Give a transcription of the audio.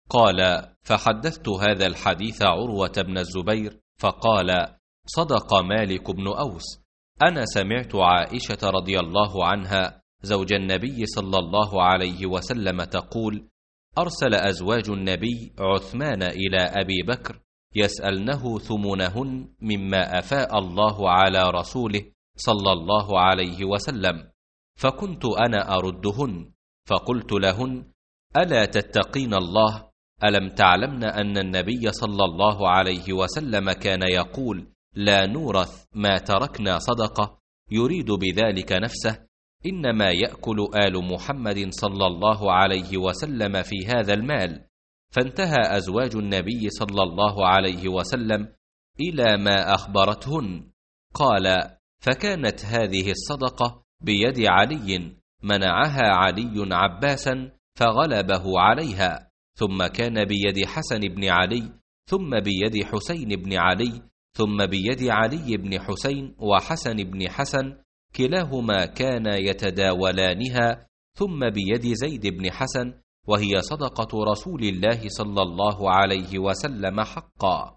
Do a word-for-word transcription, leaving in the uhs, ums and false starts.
قال: فحدثت هذا الحديث عروة بن الزبير فقال: صدق مالك بن أوس. أنا سمعت عائشة رضي الله عنها زوج النبي صلى الله عليه وسلم تقول: أرسل أزواج النبي عثمان إلى أبي بكر يسألنه ثمنهن مما أفاء الله على رسوله صلى الله عليه وسلم، فكنت أنا أردهن، فقلت لهن: ألا تتقين الله؟ ألم تعلمن أن النبي صلى الله عليه وسلم كان يقول: لا نورث ما تركنا صدقة، يريد بذلك نفسه، إنما يأكل آل محمد صلى الله عليه وسلم في هذا المال. فانتهى أزواج النبي صلى الله عليه وسلم إلى ما أخبرتهن. قال: فكانت هذه الصدقة بيد علي، منعها علي عباسا فغلبه عليها، ثم كان بيد حسن بن علي، ثم بيد حسين بن علي، ثم بيد علي بن حسين وحسن بن حسن، كلاهما كانا يتداولانها، ثم بيد زيد بن حسن، وهي صدقة رسول الله صلى الله عليه وسلم حقا.